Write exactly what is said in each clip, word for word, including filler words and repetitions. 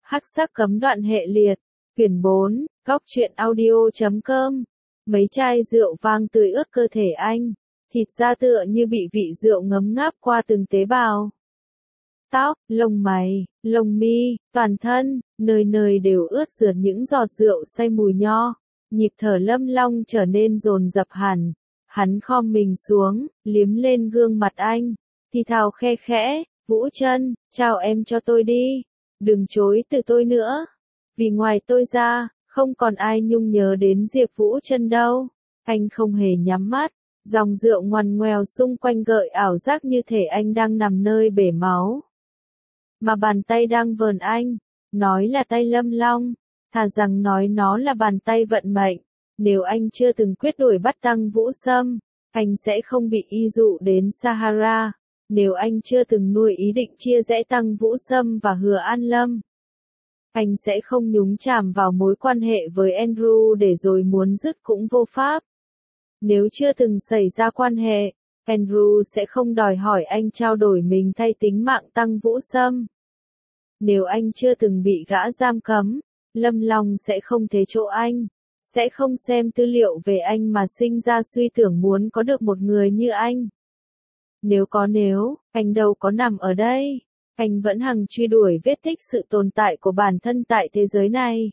Hắc sắc cấm đoạn hệ liệt, quyển bốn, góc truyện audio chấm com. Mấy chai rượu vang tươi ướt cơ thể anh, thịt da tựa như bị vị rượu ngấm ngáp qua từng tế bào. Tóc, lông mày, lông mi, toàn thân, nơi nơi đều ướt rượt những giọt rượu say mùi nho. Nhịp thở Lâm Long trở nên dồn dập hẳn. Hắn khom mình xuống, liếm lên gương mặt anh, thì thào khe khẽ, Vũ Trân, chào em cho tôi đi. Đừng chối từ tôi nữa. Vì ngoài tôi ra, không còn ai nhung nhớ đến Diệp Vũ Trân đâu. Anh không hề nhắm mắt. Dòng rượu ngoằn ngoèo xung quanh gợi ảo giác như thể anh đang nằm nơi bể máu. Mà bàn tay đang vờn anh, nói là tay Lâm Long, thà rằng nói nó là bàn tay vận mệnh. Nếu anh chưa từng quyết đuổi bắt Tăng Vũ Sâm, anh sẽ không bị y dụ đến Sahara. Nếu anh chưa từng nuôi ý định chia rẽ Tăng Vũ Sâm và Hứa An Lâm, anh sẽ không nhúng chàm vào mối quan hệ với Andrew để rồi muốn dứt cũng vô pháp. Nếu chưa từng xảy ra quan hệ, Andrew sẽ không đòi hỏi anh trao đổi mình thay tính mạng Tăng Vũ Sâm. Nếu anh chưa từng bị gã giam cấm, Lâm Long sẽ không thế chỗ anh, sẽ không xem tư liệu về anh mà sinh ra suy tưởng muốn có được một người như anh. Nếu có nếu, anh đâu có nằm ở đây, anh vẫn hằng truy đuổi vết tích sự tồn tại của bản thân tại thế giới này.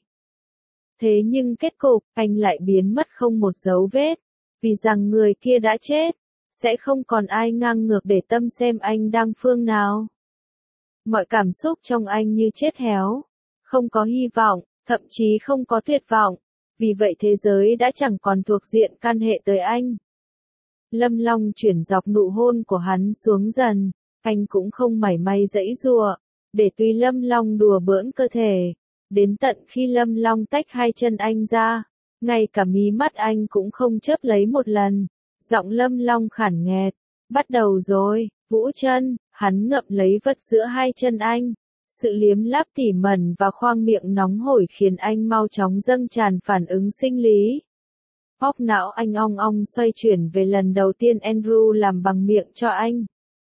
Thế nhưng kết cục, anh lại biến mất không một dấu vết, vì rằng người kia đã chết, sẽ không còn ai ngang ngược để tâm xem anh đang phương nào. Mọi cảm xúc trong anh như chết héo, không có hy vọng, thậm chí không có tuyệt vọng, vì vậy thế giới đã chẳng còn thuộc diện can hệ tới anh. Lâm Long chuyển dọc nụ hôn của hắn xuống dần, anh cũng không mảy may giãy giụa, để tùy Lâm Long đùa bỡn cơ thể, đến tận khi Lâm Long tách hai chân anh ra, ngay cả mí mắt anh cũng không chớp lấy một lần. Giọng Lâm Long khản nghẹt, bắt đầu rồi, Vũ Trân, hắn ngậm lấy vật giữa hai chân anh. Sự liếm láp tỉ mẩn và khoang miệng nóng hổi khiến anh mau chóng dâng tràn phản ứng sinh lý. Óc não anh ong ong xoay chuyển về lần đầu tiên Andrew làm bằng miệng cho anh.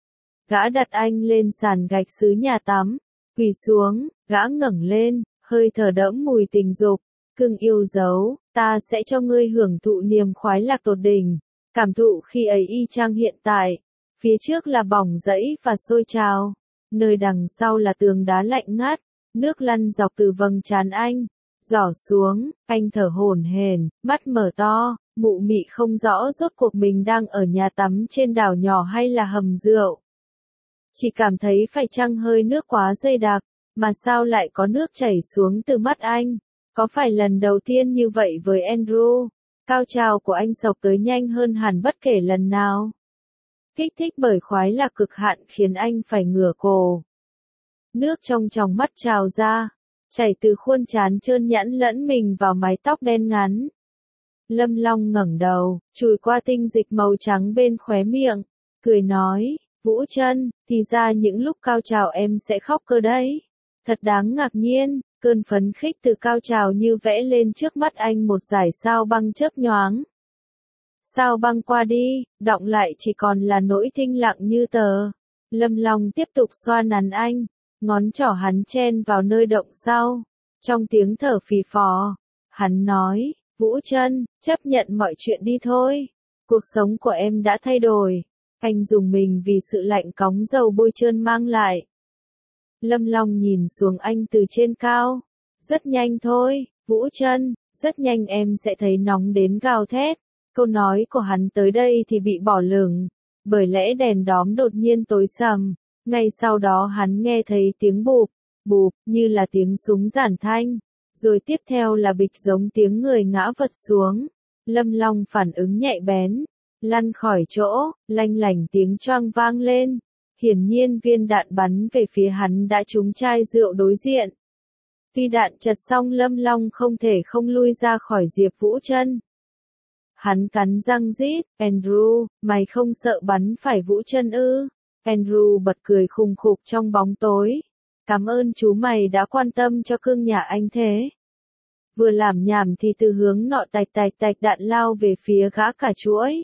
Gã đặt anh lên sàn gạch xứ nhà tắm, quỳ xuống, gã ngẩng lên, hơi thở đẫm mùi tình dục, cưng yêu dấu, ta sẽ cho ngươi hưởng thụ niềm khoái lạc tột đỉnh, cảm thụ khi ấy y chang hiện tại, phía trước là bỏng rẫy và sôi trào, nơi đằng sau là tường đá lạnh ngắt, nước lăn dọc từ vầng trán anh, giỏ xuống, anh thở hổn hển, mắt mở to, mụ mị không rõ rốt cuộc mình đang ở nhà tắm trên đảo nhỏ hay là hầm rượu. Chỉ cảm thấy phải chăng hơi nước quá dày đặc, mà sao lại có nước chảy xuống từ mắt anh, có phải lần đầu tiên như vậy với Andrew, cao trào của anh sộc tới nhanh hơn hẳn bất kể lần nào. Kích thích bởi khoái lạc cực hạn khiến anh phải ngửa cổ. Nước trong tròng mắt trào ra, chảy từ khuôn trán trơn nhẵn lẫn mình vào mái tóc đen ngắn. Lâm Long ngẩng đầu, chùi qua tinh dịch màu trắng bên khóe miệng, cười nói, Vũ Trân, thì ra những lúc cao trào em sẽ khóc cơ đấy. Thật đáng ngạc nhiên, cơn phấn khích từ cao trào như vẽ lên trước mắt anh một dải sao băng chớp nhoáng. Sao băng qua đi, đọng lại chỉ còn là nỗi thinh lặng như tờ. Lâm Long tiếp tục xoa nắn anh, ngón trỏ hắn chen vào nơi động sau. Trong tiếng thở phì phò, hắn nói, Vũ Trân, chấp nhận mọi chuyện đi thôi. Cuộc sống của em đã thay đổi. Anh dùng mình vì sự lạnh cóng dầu bôi trơn mang lại. Lâm Long nhìn xuống anh từ trên cao. Rất nhanh thôi, Vũ Trân, rất nhanh em sẽ thấy nóng đến gào thét. Câu nói của hắn tới đây thì bị bỏ lửng, bởi lẽ đèn đóm đột nhiên tối sầm. Ngay sau đó hắn nghe thấy tiếng bụp, bụp, như là tiếng súng giản thanh. Rồi tiếp theo là bịch giống tiếng người ngã vật xuống. Lâm Long phản ứng nhạy bén, lăn khỏi chỗ, lanh lảnh tiếng choang vang lên. Hiển nhiên viên đạn bắn về phía hắn đã trúng chai rượu đối diện. Tuy đạn chật xong Lâm Long không thể không lui ra khỏi Diệp Vũ Trân. Hắn cắn răng rít, Andrew, mày không sợ bắn phải Vũ Trân ư? Andrew bật cười khùng khục trong bóng tối. Cảm ơn chú mày đã quan tâm cho cưng nhà anh thế. Vừa làm nhảm thì từ hướng nọ tạch tạch tạch đạn lao về phía gã cả chuỗi.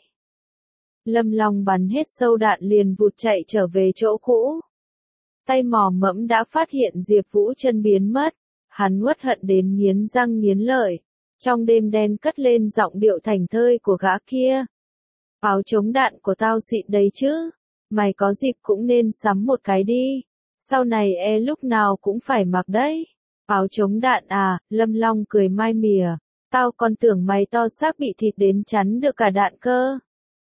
Lâm Long bắn hết sâu đạn liền vụt chạy trở về chỗ cũ. Tay mò mẫm đã phát hiện Diệp Vũ Trân biến mất, Hắn uất hận đến nghiến răng nghiến lợi. Trong đêm đen cất lên giọng điệu thành thơi của gã kia. Áo chống đạn của tao xịn đấy chứ. Mày có dịp cũng nên sắm một cái đi. Sau này e lúc nào cũng phải mặc đấy. Áo chống đạn à, Lâm Long cười mai mỉa. Tao còn tưởng mày to xác bị thịt đến chắn được cả đạn cơ.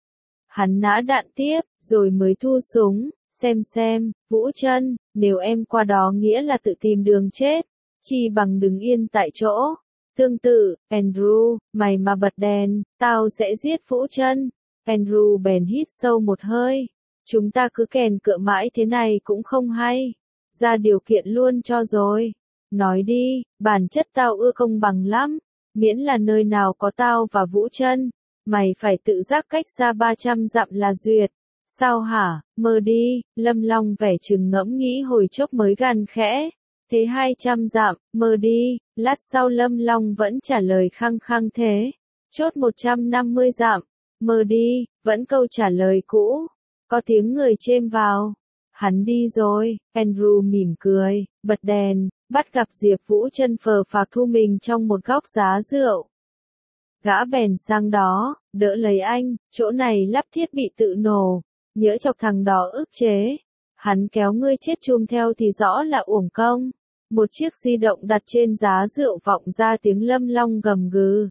Hắn nã đạn tiếp, rồi mới thu súng. Xem xem, Vũ Trân, nếu em qua đó nghĩa là tự tìm đường chết. Chi bằng đứng yên tại chỗ. Tương tự, Andrew, mày mà bật đèn, tao sẽ giết Vũ Trân. Andrew bèn hít sâu một hơi. Chúng ta cứ kèn cựa mãi thế này cũng không hay. Ra điều kiện luôn cho rồi. Nói đi, bản chất tao ưa công bằng lắm. Miễn là nơi nào có tao và Vũ Trân. Mày phải tự giác cách xa ba trăm dặm là duyệt. Sao hả, mơ đi, Lâm Long vẻ chừng ngẫm nghĩ hồi chốc mới gằn khẽ. Thế hai trăm dặm, mơ đi, lát sau Lâm Long vẫn trả lời khăng khăng thế. Chốt một trăm năm mươi dặm, mơ đi, vẫn câu trả lời cũ. Có tiếng người chêm vào. Hắn đi rồi, Andrew mỉm cười, bật đèn, bắt gặp Diệp Vũ Trân phờ phạc thu mình trong một góc giá rượu. Gã bèn sang đó, đỡ lấy anh, chỗ này lắp thiết bị tự nổ, nhỡ chọc thằng đó ức chế. Hắn kéo ngươi chết chùm theo thì rõ là uổng công. Một chiếc di động đặt trên giá rượu vọng ra tiếng Lâm Long gầm gừ.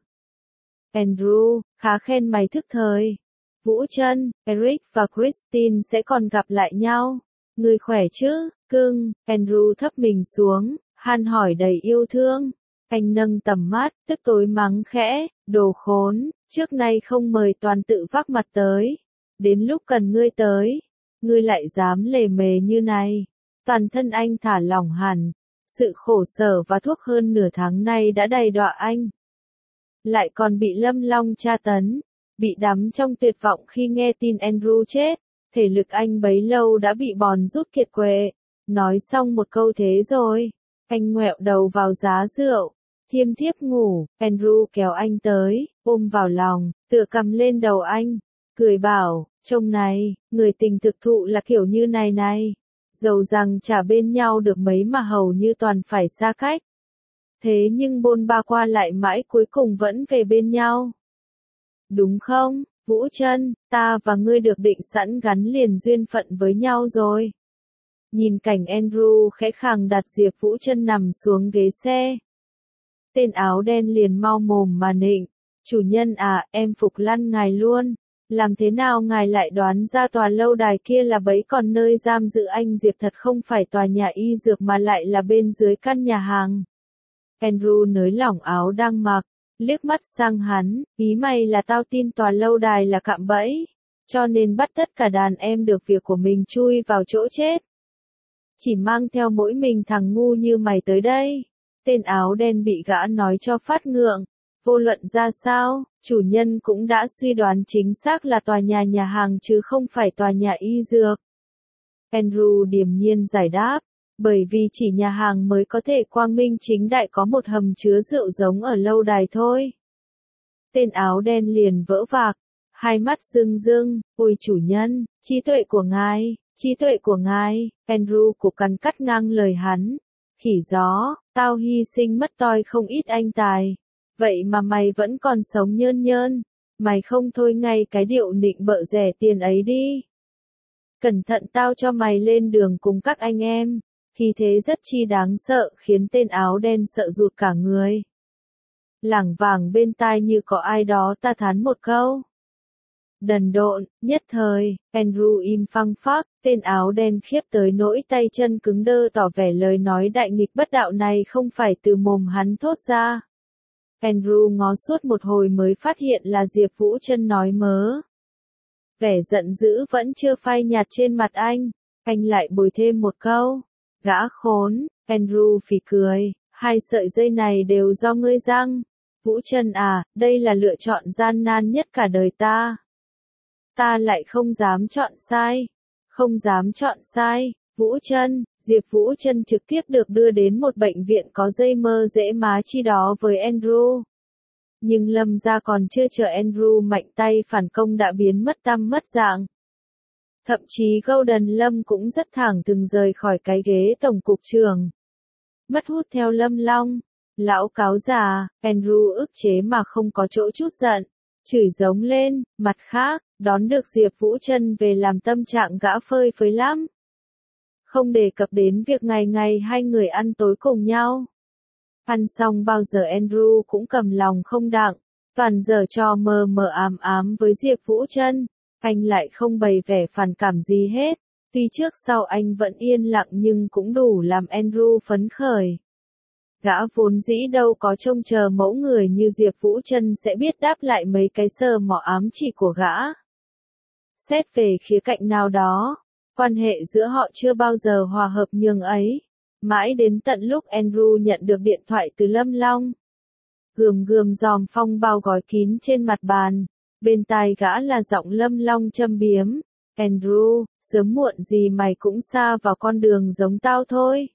Andrew, khá khen mày thức thời. Vũ Trân, Eric và Christine sẽ còn gặp lại nhau. Ngươi khỏe chứ, cưng? Andrew thấp mình xuống, han hỏi đầy yêu thương. Anh nâng tầm mắt, tức tối mắng khẽ, đồ khốn, trước nay không mời toàn tự vác mặt tới. Đến lúc cần ngươi tới, ngươi lại dám lề mề như này. Toàn thân anh thả lỏng hẳn. Sự khổ sở và thuốc hơn nửa tháng nay đã đầy đọa anh. Lại còn bị Lâm Long tra tấn, bị đắm trong tuyệt vọng khi nghe tin Andrew chết. Thể lực anh bấy lâu đã bị bòn rút kiệt quệ. Nói xong một câu thế rồi, anh ngoẹo đầu vào giá rượu, thiêm thiếp ngủ. Andrew kéo anh tới, ôm vào lòng, tựa cầm lên đầu anh, cười bảo, trông này, người tình thực thụ là kiểu như này này. Dầu rằng chả bên nhau được mấy mà hầu như toàn phải xa cách. Thế nhưng bôn ba qua lại mãi cuối cùng vẫn về bên nhau. Đúng không, Vũ Trân, ta và ngươi được định sẵn gắn liền duyên phận với nhau rồi. Nhìn cảnh Andrew khẽ khàng đặt Diệp Vũ Trân nằm xuống ghế xe. Tên áo đen liền mau mồm mà nịnh. Chủ nhân à, em phục lăn ngài luôn. Làm thế nào ngài lại đoán ra tòa lâu đài kia là bẫy, còn nơi giam giữ anh Diệp thật không phải tòa nhà y dược mà lại là bên dưới căn nhà hàng. Andrew nới lỏng áo đang mặc, liếc mắt sang hắn, ý mày là tao tin tòa lâu đài là cạm bẫy, cho nên bắt tất cả đàn em được việc của mình chui vào chỗ chết. Chỉ mang theo mỗi mình thằng ngu như mày tới đây. Tên áo đen bị gã nói cho phát ngượng. Vô luận ra sao, chủ nhân cũng đã suy đoán chính xác là tòa nhà nhà hàng chứ không phải tòa nhà y dược. Andrew điềm nhiên giải đáp, bởi vì chỉ nhà hàng mới có thể quang minh chính đại có một hầm chứa rượu giống ở lâu đài thôi. Tên áo đen liền vỡ vạc, hai mắt rưng rưng, ôi chủ nhân, trí tuệ của ngài, trí tuệ của ngài. Andrew cục cắn cắt ngang lời hắn, khỉ gió, tao hy sinh mất toi không ít anh tài. Vậy mà mày vẫn còn sống nhơn nhơn, mày không thôi ngay cái điệu nịnh bợ rẻ tiền ấy đi. Cẩn thận tao cho mày lên đường cùng các anh em, khí thế rất chi đáng sợ khiến tên áo đen sợ rụt cả người. Lảng vảng bên tai như có ai đó ta thán một câu. Đần độn, nhất thời, Andrew im phăng phắc, tên áo đen khiếp tới nỗi tay chân cứng đơ tỏ vẻ lời nói đại nghịch bất đạo này không phải từ mồm hắn thốt ra. Andrew ngó suốt một hồi mới phát hiện là Diệp Vũ Trân nói mớ. Vẻ giận dữ vẫn chưa phai nhạt trên mặt anh, anh lại bồi thêm một câu. Gã khốn, Andrew phì cười, hai sợi dây này đều do ngươi răng. Vũ Trân à, đây là lựa chọn gian nan nhất cả đời ta. Ta lại không dám chọn sai. Không dám chọn sai. Vũ Trân, Diệp Vũ Trân trực tiếp được đưa đến một bệnh viện có dây mơ dễ má chi đó với Andrew. Nhưng Lâm gia còn chưa chờ Andrew mạnh tay phản công đã biến mất tăm mất dạng. Thậm chí Golden Lâm cũng rất thẳng thừng rời khỏi cái ghế tổng cục trưởng. mất hút theo Lâm Long. Lão cáo già, Andrew ức chế mà không có chỗ chút giận, chửi giống lên, mặt khác, đón được Diệp Vũ Trân về làm tâm trạng gã phơi phới lắm. Không đề cập đến việc ngày ngày hai người ăn tối cùng nhau. Ăn xong bao giờ Andrew cũng cầm lòng không đặng, toàn giở trò mờ mờ ám ám với Diệp Vũ Trân, anh lại không bày vẻ phản cảm gì hết, tuy trước sau anh vẫn yên lặng nhưng cũng đủ làm Andrew phấn khởi. Gã vốn dĩ đâu có trông chờ mẫu người như Diệp Vũ Trân sẽ biết đáp lại mấy cái sờ mỏ ám chỉ của gã. Xét về khía cạnh nào đó, quan hệ giữa họ chưa bao giờ hòa hợp nhường ấy. Mãi đến tận lúc Andrew nhận được điện thoại từ Lâm Long. Gườm gườm giòm phong bao gói kín trên mặt bàn, bên tai gã là giọng Lâm Long châm biếm. Andrew, sớm muộn gì mày cũng sa vào con đường giống tao thôi.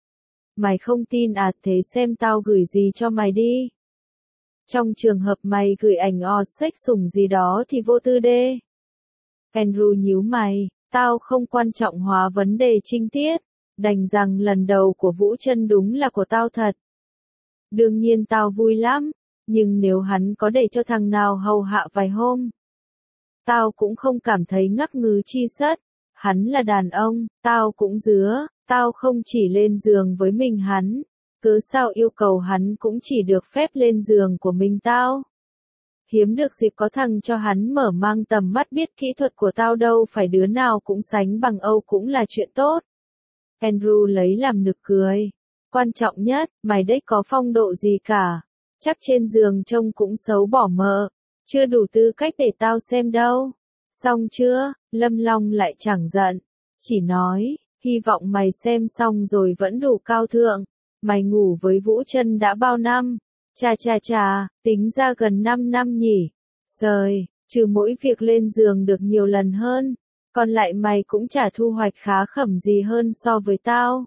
Mày không tin à, thế xem tao gửi gì cho mày đi. Trong trường hợp mày gửi ảnh ọt sex sủng gì đó thì vô tư đê. Andrew nhíu mày, tao không quan trọng hóa vấn đề trinh tiết, đành rằng lần đầu của Vũ Trân đúng là của tao thật. Đương nhiên tao vui lắm, nhưng nếu hắn có để cho thằng nào hầu hạ vài hôm, tao cũng không cảm thấy ngắc ngứ chi sất. Hắn là đàn ông, tao cũng dứa, tao không chỉ lên giường với mình hắn, cớ sao yêu cầu hắn cũng chỉ được phép lên giường của mình tao. Hiếm được dịp có thằng cho hắn mở mang tầm mắt biết kỹ thuật của tao đâu phải đứa nào cũng sánh bằng Âu cũng là chuyện tốt. Andrew lấy làm nực cười. Quan trọng nhất, mày đấy có phong độ gì cả. Chắc trên giường trông cũng xấu bỏ mờ. Chưa đủ tư cách để tao xem đâu. Xong chưa? Lâm Long lại chẳng giận. Chỉ nói, hy vọng mày xem xong rồi vẫn đủ cao thượng. Mày ngủ với Vũ Trân đã bao năm? Chà chà chà, tính ra gần năm năm nhỉ. Giời, trừ mỗi việc lên giường được nhiều lần hơn. Còn lại mày cũng chả thu hoạch khá khẩm gì hơn so với tao.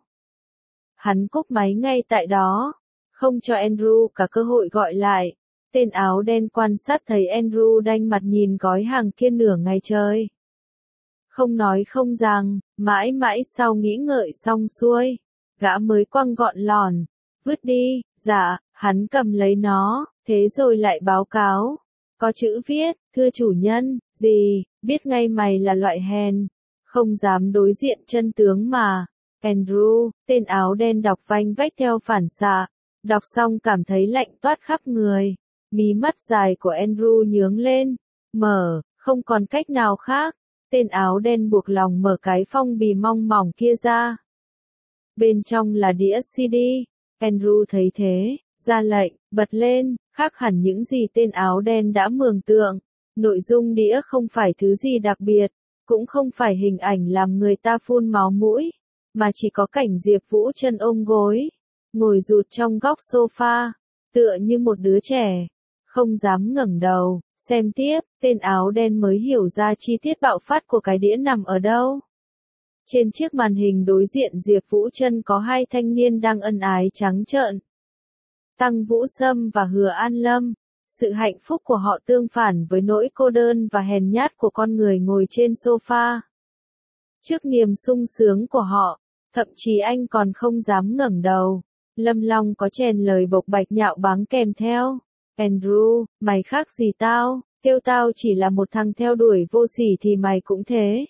Hắn cúp máy ngay tại đó, không cho Andrew cả cơ hội gọi lại. Tên áo đen quan sát thấy Andrew đanh mặt nhìn gói hàng kia nửa ngày trời. Không nói không rằng, mãi mãi sau nghĩ ngợi xong xuôi, gã mới quăng gọn lòn, vứt đi. Dạ, hắn cầm lấy nó, thế rồi lại báo cáo. Có chữ viết, thưa chủ nhân, gì, biết ngay mày là loại hèn, không dám đối diện chân tướng mà. Andrew, tên áo đen đọc vanh vách theo phản xạ, đọc xong cảm thấy lạnh toát khắp người, mí mắt dài của Andrew nhướng lên, mở, không còn cách nào khác, tên áo đen buộc lòng mở cái phong bì mong mỏng kia ra. Bên trong là đĩa xê đê, Andrew thấy thế, ra lệnh, bật lên, khác hẳn những gì tên áo đen đã mường tượng. Nội dung đĩa không phải thứ gì đặc biệt, cũng không phải hình ảnh làm người ta phun máu mũi, mà chỉ có cảnh Diệp Vũ Trân ôm gối, ngồi rụt trong góc sofa, tựa như một đứa trẻ, không dám ngẩng đầu. Xem tiếp, tên áo đen mới hiểu ra chi tiết bạo phát của cái đĩa nằm ở đâu. Trên chiếc màn hình đối diện Diệp Vũ Trân có hai thanh niên đang ân ái trắng trợn. Tăng Vũ Sâm và Hứa An Lâm. Sự hạnh phúc của họ tương phản với nỗi cô đơn và hèn nhát của con người ngồi trên sofa. Trước niềm sung sướng của họ, thậm chí anh còn không dám ngẩng đầu. Lâm Long có chèn lời bộc bạch nhạo báng kèm theo. Andrew, mày khác gì tao, kêu tao chỉ là một thằng theo đuổi vô sỉ thì mày cũng thế.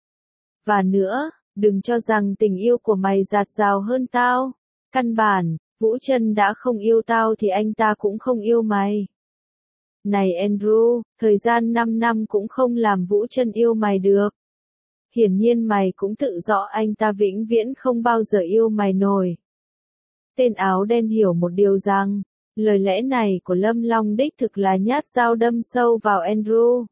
Và nữa, đừng cho rằng tình yêu của mày dạt dào hơn tao. Căn bản, Vũ Trân đã không yêu tao thì anh ta cũng không yêu mày. Này Andrew, thời gian năm năm cũng không làm Vũ Trân yêu mày được. Hiển nhiên mày cũng tự rõ anh ta vĩnh viễn không bao giờ yêu mày nổi. Tên áo đen hiểu một điều rằng, lời lẽ này của Lâm Long đích thực là nhát dao đâm sâu vào Andrew.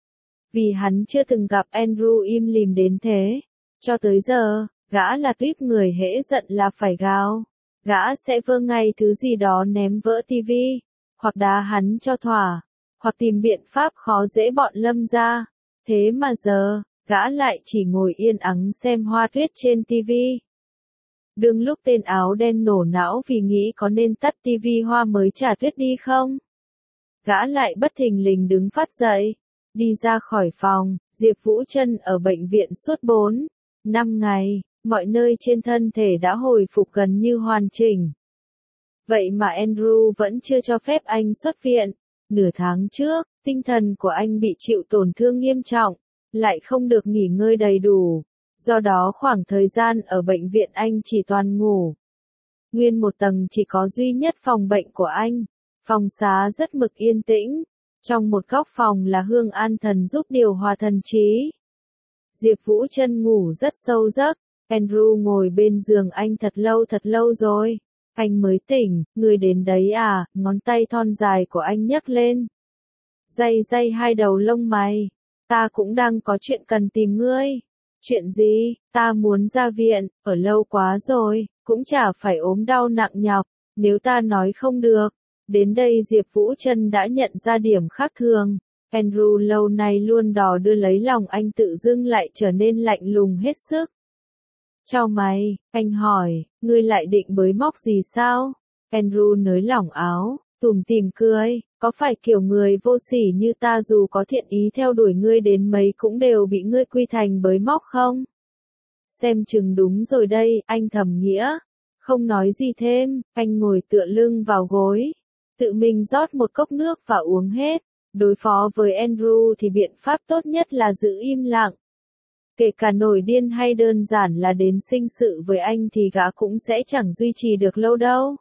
Vì hắn chưa từng gặp Andrew im lìm đến thế. Cho tới giờ, gã là tuýp người hễ giận là phải gào. Gã sẽ vơ ngay thứ gì đó ném vỡ tivi, hoặc đá hắn cho thỏa, hoặc tìm biện pháp khó dễ bọn Lâm ra. Thế mà giờ, gã lại chỉ ngồi yên ắng xem hoa tuyết trên tivi. Đương lúc tên áo đen nổ não vì nghĩ có nên tắt tivi hoa mới trả tuyết đi không? Gã lại bất thình lình đứng phát dậy, đi ra khỏi phòng. Diệp Vũ Trân ở bệnh viện suốt bốn, năm ngày, mọi nơi trên thân thể đã hồi phục gần như hoàn chỉnh. Vậy mà Andrew vẫn chưa cho phép anh xuất viện. Nửa tháng trước, tinh thần của anh bị chịu tổn thương nghiêm trọng, lại không được nghỉ ngơi đầy đủ. Do đó khoảng thời gian ở bệnh viện anh chỉ toàn ngủ. Nguyên một tầng chỉ có duy nhất phòng bệnh của anh. Phòng xá rất mực yên tĩnh. Trong một góc phòng là hương an thần giúp điều hòa thần trí. Diệp Vũ Trân ngủ rất sâu giấc. Andrew ngồi bên giường anh thật lâu thật lâu rồi. Anh mới tỉnh, người đến đấy à, ngón tay thon dài của anh nhấc lên. Day day hai đầu lông mày. Ta cũng đang có chuyện cần tìm ngươi. Chuyện gì? Ta muốn ra viện, ở lâu quá rồi, cũng chả phải ốm đau nặng nhọc, nếu ta nói không được. Đến đây Diệp Vũ Trân đã nhận ra điểm khác thường. Andrew lâu nay luôn đò đưa lấy lòng anh tự dưng lại trở nên lạnh lùng hết sức. Chào mày, anh hỏi, ngươi lại định bới móc gì sao? Andrew nới lỏng áo, tủm tỉm cười, có phải kiểu người vô sỉ như ta dù có thiện ý theo đuổi ngươi đến mấy cũng đều bị ngươi quy thành bới móc không? Xem chừng đúng rồi đây, anh thầm nghĩa. Không nói gì thêm, anh ngồi tựa lưng vào gối. Tự mình rót một cốc nước và uống hết. Đối phó với Andrew thì biện pháp tốt nhất là giữ im lặng. Kể cả nổi điên hay đơn giản là đến sinh sự với anh thì gã cũng sẽ chẳng duy trì được lâu đâu.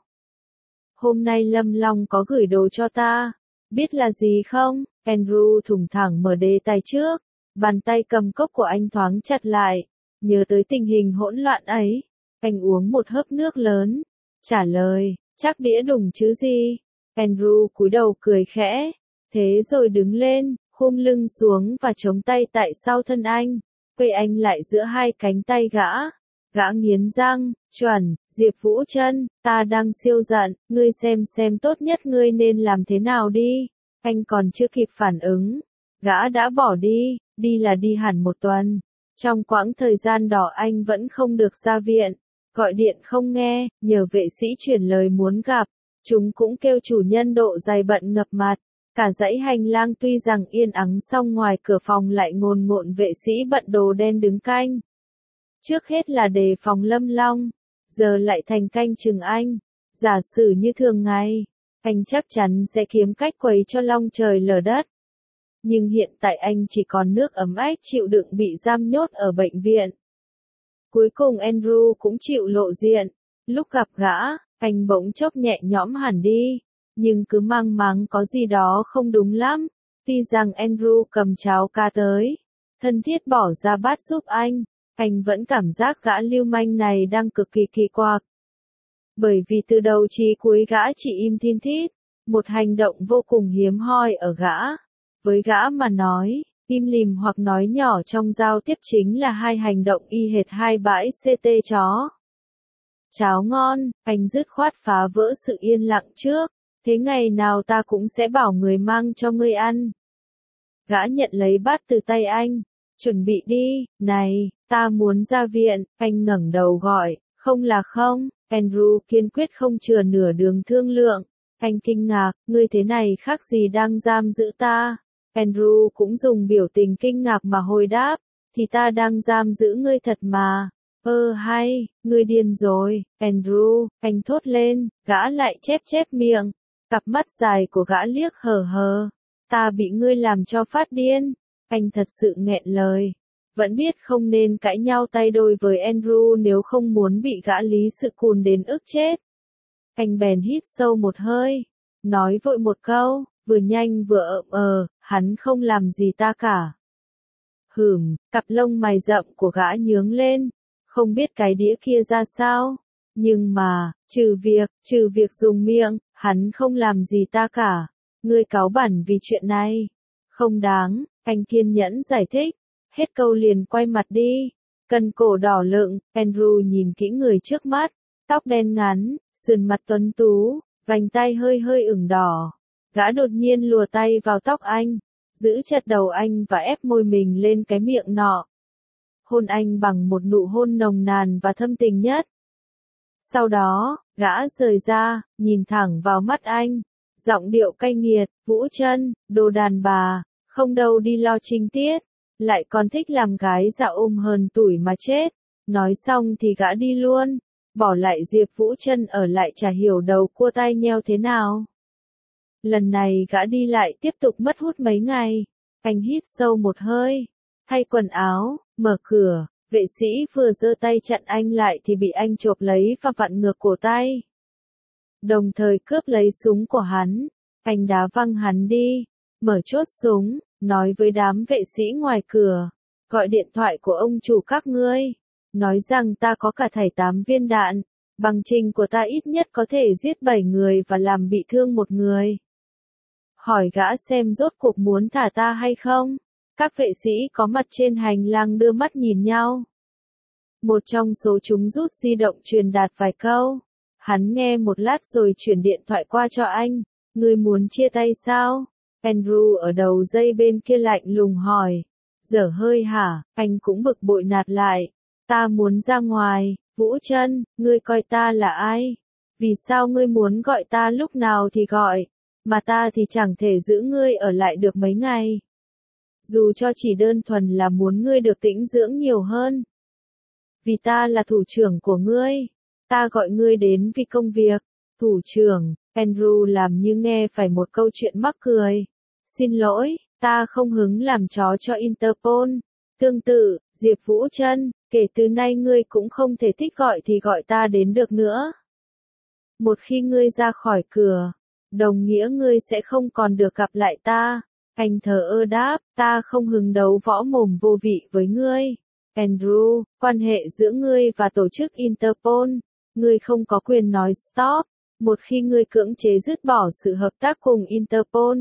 Hôm nay Lâm Long có gửi đồ cho ta. Biết là gì không? Andrew thủng thẳng mở đề tài trước. Bàn tay cầm cốc của anh thoáng chặt lại. Nhớ tới tình hình hỗn loạn ấy. Anh uống một hớp nước lớn. Trả lời, chắc đĩa đùng chứ gì. Andrew cúi đầu cười khẽ. Thế rồi đứng lên, khum lưng xuống và chống tay tại sau thân anh. Quay anh lại giữa hai cánh tay gã. Gã nghiến răng, chuẩn, Diệp Vũ Trân, ta đang siêu giận, ngươi xem xem tốt nhất ngươi nên làm thế nào đi. Anh còn chưa kịp phản ứng. Gã đã bỏ đi, đi là đi hẳn một tuần. Trong quãng thời gian đó anh vẫn không được ra viện. Gọi điện không nghe, nhờ vệ sĩ chuyển lời muốn gặp. Chúng cũng kêu chủ nhân độ dày bận ngập mặt. Cả dãy hành lang tuy rằng yên ắng song ngoài cửa phòng lại ngồn ngộn vệ sĩ bận đồ đen đứng canh. Trước hết là đề phòng Lâm Long, giờ lại thành canh chừng anh. Giả sử như thường ngày, anh chắc chắn sẽ kiếm cách quấy cho long trời lở đất. Nhưng hiện tại anh chỉ còn nước ấm ách chịu đựng bị giam nhốt ở bệnh viện. Cuối cùng Andrew cũng chịu lộ diện. Lúc gặp gã, anh bỗng chốc nhẹ nhõm hẳn đi. Nhưng cứ mang máng có gì đó không đúng lắm. Tuy rằng Andrew cầm cháo cá tới, thân thiết bỏ ra bát giúp anh, anh vẫn cảm giác gã lưu manh này đang cực kỳ kỳ quặc. Bởi vì từ đầu chí cuối gã chỉ im thin thít, một hành động vô cùng hiếm hoi ở gã. Với gã mà nói, im lìm hoặc nói nhỏ trong giao tiếp chính là hai hành động y hệt hai bãi xê tê chó. Cháo ngon, anh dứt khoát phá vỡ sự yên lặng trước. Thế ngày nào ta cũng sẽ bảo người mang cho ngươi ăn. Gã nhận lấy bát từ tay anh. Chuẩn bị đi, này, ta muốn ra viện, anh ngẩng đầu gọi, không là không, Andrew kiên quyết không chừa nửa đường thương lượng. Anh kinh ngạc, ngươi thế này khác gì đang giam giữ ta. Andrew cũng dùng biểu tình kinh ngạc mà hồi đáp, thì ta đang giam giữ ngươi thật mà. Ơ hay, ngươi điên rồi, Andrew, anh thốt lên, gã lại chép chép miệng. Cặp mắt dài của gã liếc hờ hờ. Ta bị ngươi làm cho phát điên. Anh thật sự nghẹn lời. Vẫn biết không nên cãi nhau tay đôi với Andrew nếu không muốn bị gã lý sự cùn đến ức chết. Anh bèn hít sâu một hơi. Nói vội một câu, vừa nhanh vừa ợm ờ, hắn không làm gì ta cả. Hửm, cặp lông mày rậm của gã nhướng lên. Không biết cái đĩa kia ra sao. Nhưng mà, trừ việc, trừ việc dùng miệng, hắn không làm gì ta cả. Ngươi cáu bẳn vì chuyện này. Không đáng, anh kiên nhẫn giải thích. Hết câu liền quay mặt đi. Cần cổ đỏ lựng, Andrew nhìn kỹ người trước mắt. Tóc đen ngắn, sườn mặt tuấn tú, vành tay hơi hơi ửng đỏ. Gã đột nhiên lùa tay vào tóc anh, giữ chặt đầu anh và ép môi mình lên cái miệng nọ. Hôn anh bằng một nụ hôn nồng nàn và thâm tình nhất. Sau đó, gã rời ra, nhìn thẳng vào mắt anh. Giọng điệu cay nghiệt, Vũ Trân, đồ đàn bà, không đâu đi lo trinh tiết. Lại còn thích làm gái dạo ôm hờn tủi mà chết. Nói xong thì gã đi luôn, bỏ lại Diệp Vũ Trân ở lại chả hiểu đầu cua tai nheo thế nào. Lần này gã đi lại tiếp tục mất hút mấy ngày. Anh hít sâu một hơi, thay quần áo, mở cửa, vệ sĩ vừa giơ tay chặn anh lại thì bị anh chộp lấy và vặn ngược cổ tay. Đồng thời cướp lấy súng của hắn, anh đá văng hắn đi, mở chốt súng, nói với đám vệ sĩ ngoài cửa, gọi điện thoại của ông chủ các ngươi, nói rằng ta có cả thảy tám viên đạn, bằng trình của ta ít nhất có thể giết bảy người và làm bị thương một người. Hỏi gã xem rốt cuộc muốn thả ta hay không? Các vệ sĩ có mặt trên hành lang đưa mắt nhìn nhau. Một trong số chúng rút di động truyền đạt vài câu. Hắn nghe một lát rồi chuyển điện thoại qua cho anh. Ngươi muốn chia tay sao? Andrew ở đầu dây bên kia lạnh lùng hỏi. Dở hơi hả? Anh cũng bực bội nạt lại. Ta muốn ra ngoài. Vũ Trân, ngươi coi ta là ai? Vì sao ngươi muốn gọi ta lúc nào thì gọi? Mà ta thì chẳng thể giữ ngươi ở lại được mấy ngày. Dù cho chỉ đơn thuần là muốn ngươi được tĩnh dưỡng nhiều hơn. Vì ta là thủ trưởng của ngươi. Ta gọi ngươi đến vì công việc. Thủ trưởng, Andrew làm như nghe phải một câu chuyện mắc cười. Xin lỗi, ta không hứng làm chó cho Interpol. Tương tự, Diệp Vũ Trân, kể từ nay ngươi cũng không thể thích gọi thì gọi ta đến được nữa. Một khi ngươi ra khỏi cửa, đồng nghĩa ngươi sẽ không còn được gặp lại ta. Anh thờ ơ đáp, ta không hứng đấu võ mồm vô vị với ngươi. Andrew, quan hệ giữa ngươi và tổ chức Interpol, ngươi không có quyền nói stop, một khi ngươi cưỡng chế dứt bỏ sự hợp tác cùng Interpol.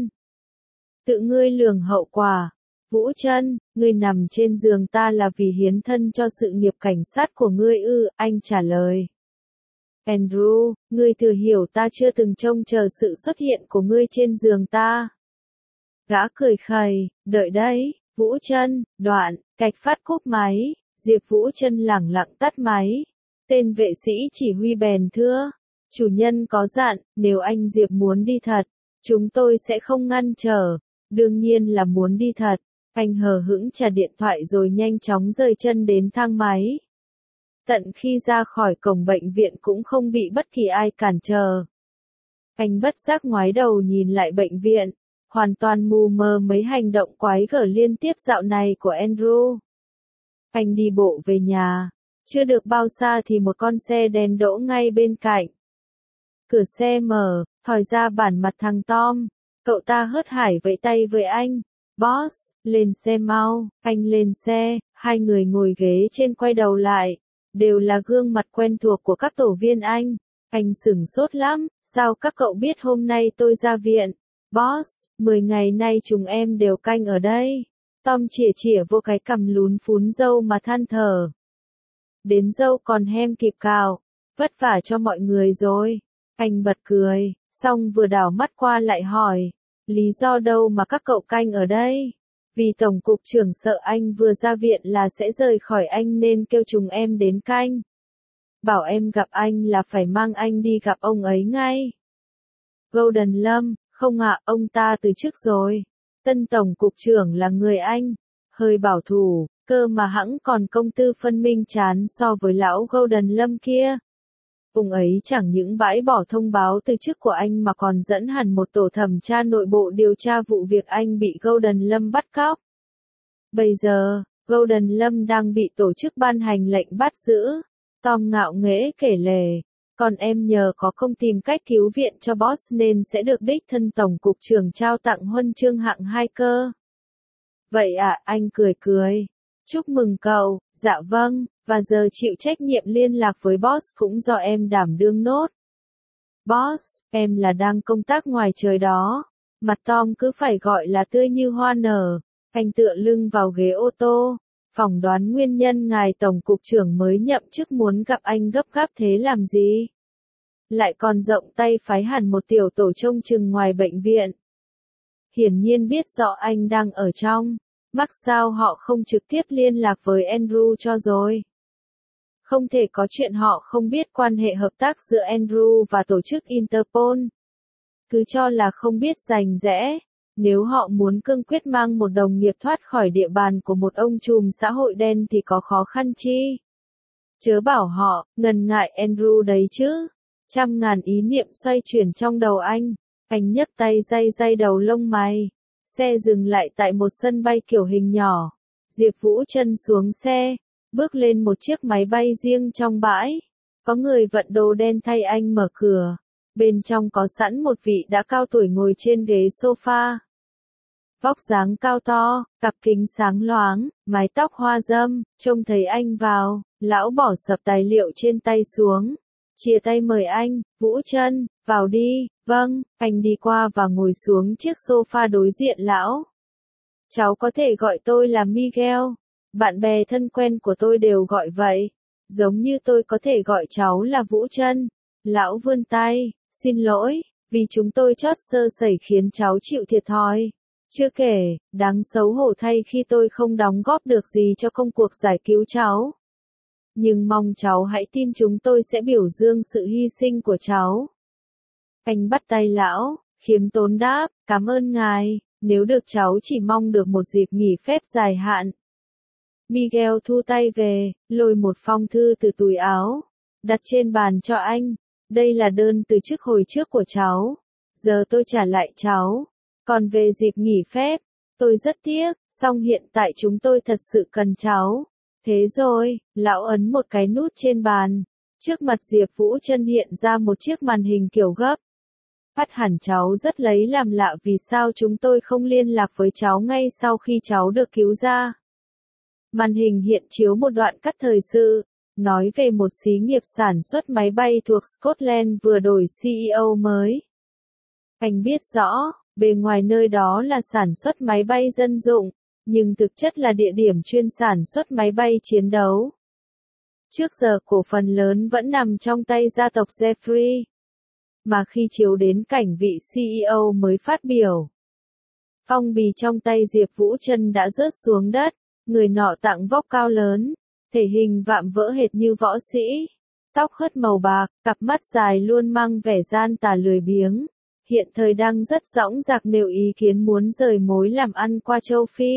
Tự ngươi lường hậu quả. Vũ Trân, ngươi nằm trên giường ta là vì hiến thân cho sự nghiệp cảnh sát của ngươi ư, anh trả lời. Andrew, ngươi thừa hiểu ta chưa từng trông chờ sự xuất hiện của ngươi trên giường ta. Gã cười khẩy, đợi đấy, Vũ Trân, đoạn, cạch phát cúp máy, Diệp Vũ Trân lẳng lặng tắt máy. Tên vệ sĩ chỉ huy bèn thưa, chủ nhân có dặn, nếu anh Diệp muốn đi thật, chúng tôi sẽ không ngăn trở, đương nhiên là muốn đi thật. Anh hờ hững trả điện thoại rồi nhanh chóng rời chân đến thang máy. Tận khi ra khỏi cổng bệnh viện cũng không bị bất kỳ ai cản trở. Anh bất giác ngoái đầu nhìn lại bệnh viện, hoàn toàn mù mờ mấy hành động quái gở liên tiếp dạo này của Andrew. Anh đi bộ về nhà, chưa được bao xa thì một con xe đen đỗ ngay bên cạnh. Cửa xe mở, thỏi ra bản mặt thằng Tom, cậu ta hớt hải vẫy tay với anh. Boss, lên xe mau, anh lên xe, hai người ngồi ghế trên quay đầu lại, đều là gương mặt quen thuộc của các tổ viên anh. Anh sửng sốt lắm, sao các cậu biết hôm nay tôi ra viện? Boss, mười ngày nay chúng em đều canh ở đây. Tom chỉa chỉa vô cái cằm lún phún râu mà than thở. Đến râu còn hem kịp cào, vất vả cho mọi người rồi. Anh bật cười, xong vừa đảo mắt qua lại hỏi. Lý do đâu mà các cậu canh ở đây? Vì Tổng cục trưởng sợ anh vừa ra viện là sẽ rời khỏi anh nên kêu chúng em đến canh. Bảo em gặp anh là phải mang anh đi gặp ông ấy ngay. Golden Lâm, không ạ, ông ta từ chức rồi. Tân Tổng cục trưởng là người Anh, hơi bảo thủ, cơ mà hẵng còn công tư phân minh chán so với lão Golden Lâm kia. Ông ấy chẳng những bãi bỏ thông báo từ chức của anh mà còn dẫn hẳn một tổ thẩm tra nội bộ điều tra vụ việc anh bị Golden Lâm bắt cóc. Bây giờ, Golden Lâm đang bị tổ chức ban hành lệnh bắt giữ. Tom ngạo nghễ kể lể, còn em nhờ có công tìm cách cứu viện cho boss nên sẽ được đích thân Tổng cục trưởng trao tặng huân chương hạng hai cơ. Vậy ạ, à, anh cười cười. Chúc mừng cậu, dạ vâng, và giờ chịu trách nhiệm liên lạc với boss cũng do em đảm đương nốt. Boss, em là đang công tác ngoài trời đó. Mặt Tom cứ phải gọi là tươi như hoa nở. Anh tựa lưng vào ghế ô tô. Phỏng đoán nguyên nhân ngài Tổng cục trưởng mới nhậm chức muốn gặp anh gấp gáp thế làm gì? Lại còn rộng tay phái hẳn một tiểu tổ trông chừng ngoài bệnh viện. Hiển nhiên biết rõ anh đang ở trong. Mắc sao họ không trực tiếp liên lạc với Andrew cho rồi. Không thể có chuyện họ không biết quan hệ hợp tác giữa Andrew và tổ chức Interpol. Cứ cho là không biết rành rẽ. Nếu họ muốn cương quyết mang một đồng nghiệp thoát khỏi địa bàn của một ông trùm xã hội đen thì có khó khăn chi? Chớ bảo họ, ngần ngại Andrew đấy chứ. Trăm ngàn ý niệm xoay chuyển trong đầu anh. Anh nhấc tay day day đầu lông mày. Xe dừng lại tại một sân bay kiểu hình nhỏ. Diệp Vũ Trân xuống xe, bước lên một chiếc máy bay riêng trong bãi. Có người vận đồ đen thay anh mở cửa. Bên trong có sẵn một vị đã cao tuổi ngồi trên ghế sofa. Vóc dáng cao to, cặp kính sáng loáng, mái tóc hoa râm, trông thấy anh vào, lão bỏ sập tài liệu trên tay xuống. Chia tay mời anh, Vũ Trân, vào đi, vâng, anh đi qua và ngồi xuống chiếc sofa đối diện lão. Cháu có thể gọi tôi là Miguel, bạn bè thân quen của tôi đều gọi vậy, giống như tôi có thể gọi cháu là Vũ Trân. Lão vươn tay, xin lỗi, vì chúng tôi chót sơ sẩy khiến cháu chịu thiệt thòi. Chưa kể, đáng xấu hổ thay khi tôi không đóng góp được gì cho công cuộc giải cứu cháu. Nhưng mong cháu hãy tin chúng tôi sẽ biểu dương sự hy sinh của cháu. Anh bắt tay lão, khiêm tốn đáp, cảm ơn ngài, nếu được cháu chỉ mong được một dịp nghỉ phép dài hạn. Miguel thu tay về, lôi một phong thư từ túi áo, đặt trên bàn cho anh. Đây là đơn từ chức hồi trước của cháu. Giờ tôi trả lại cháu. Còn về dịp nghỉ phép, tôi rất tiếc, song hiện tại chúng tôi thật sự cần cháu. Thế rồi, lão ấn một cái nút trên bàn. Trước mặt Diệp Vũ Trân hiện ra một chiếc màn hình kiểu gấp. Phát hẳn cháu rất lấy làm lạ vì sao chúng tôi không liên lạc với cháu ngay sau khi cháu được cứu ra. Màn hình hiện chiếu một đoạn cắt thời sự, nói về một xí nghiệp sản xuất máy bay thuộc Scotland vừa đổi xê e ô mới. Anh biết rõ, bề ngoài nơi đó là sản xuất máy bay dân dụng, nhưng thực chất là địa điểm chuyên sản xuất máy bay chiến đấu. Trước giờ cổ phần lớn vẫn nằm trong tay gia tộc Jeffrey. Mà khi chiếu đến cảnh vị xê e ô mới phát biểu, phong bì trong tay Diệp Vũ Trân đã rớt xuống đất, người nọ tặng vóc cao lớn, thể hình vạm vỡ hệt như võ sĩ, tóc hớt màu bạc, cặp mắt dài luôn mang vẻ gian tà lười biếng, hiện thời đang rất dõng dạc nêu ý kiến muốn rời mối làm ăn qua châu Phi.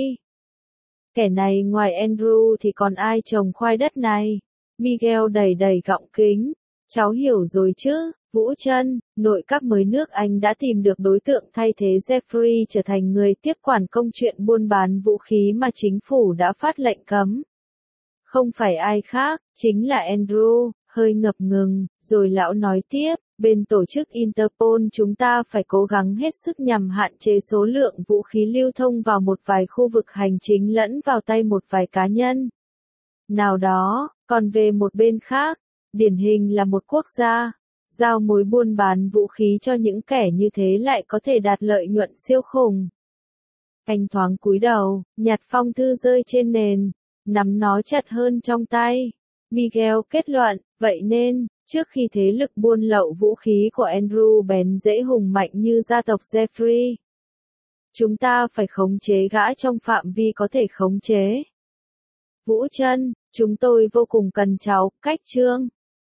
Kẻ này ngoài Andrew thì còn ai trồng khoai đất này? Miguel đầy đầy gọng kính, cháu hiểu rồi chứ, Vũ Trân, nội các mới nước Anh đã tìm được đối tượng thay thế Jeffrey trở thành người tiếp quản công chuyện buôn bán vũ khí mà chính phủ đã phát lệnh cấm. Không phải ai khác, chính là Andrew, hơi ngập ngừng, rồi lão nói tiếp, bên tổ chức Interpol chúng ta phải cố gắng hết sức nhằm hạn chế số lượng vũ khí lưu thông vào một vài khu vực hành chính lẫn vào tay một vài cá nhân nào đó, còn về một bên khác, điển hình là một quốc gia, giao mối buôn bán vũ khí cho những kẻ như thế lại có thể đạt lợi nhuận siêu khủng. Anh thoáng cúi đầu, nhặt phong thư rơi trên nền, nắm nó chặt hơn trong tay. Miguel kết luận, vậy nên, trước khi thế lực buôn lậu vũ khí của Andrew bén rễ hùng mạnh như gia tộc Jeffrey, chúng ta phải khống chế gã trong phạm vi có thể khống chế. Vũ Trân, chúng tôi vô cùng cần cháu, cách chương.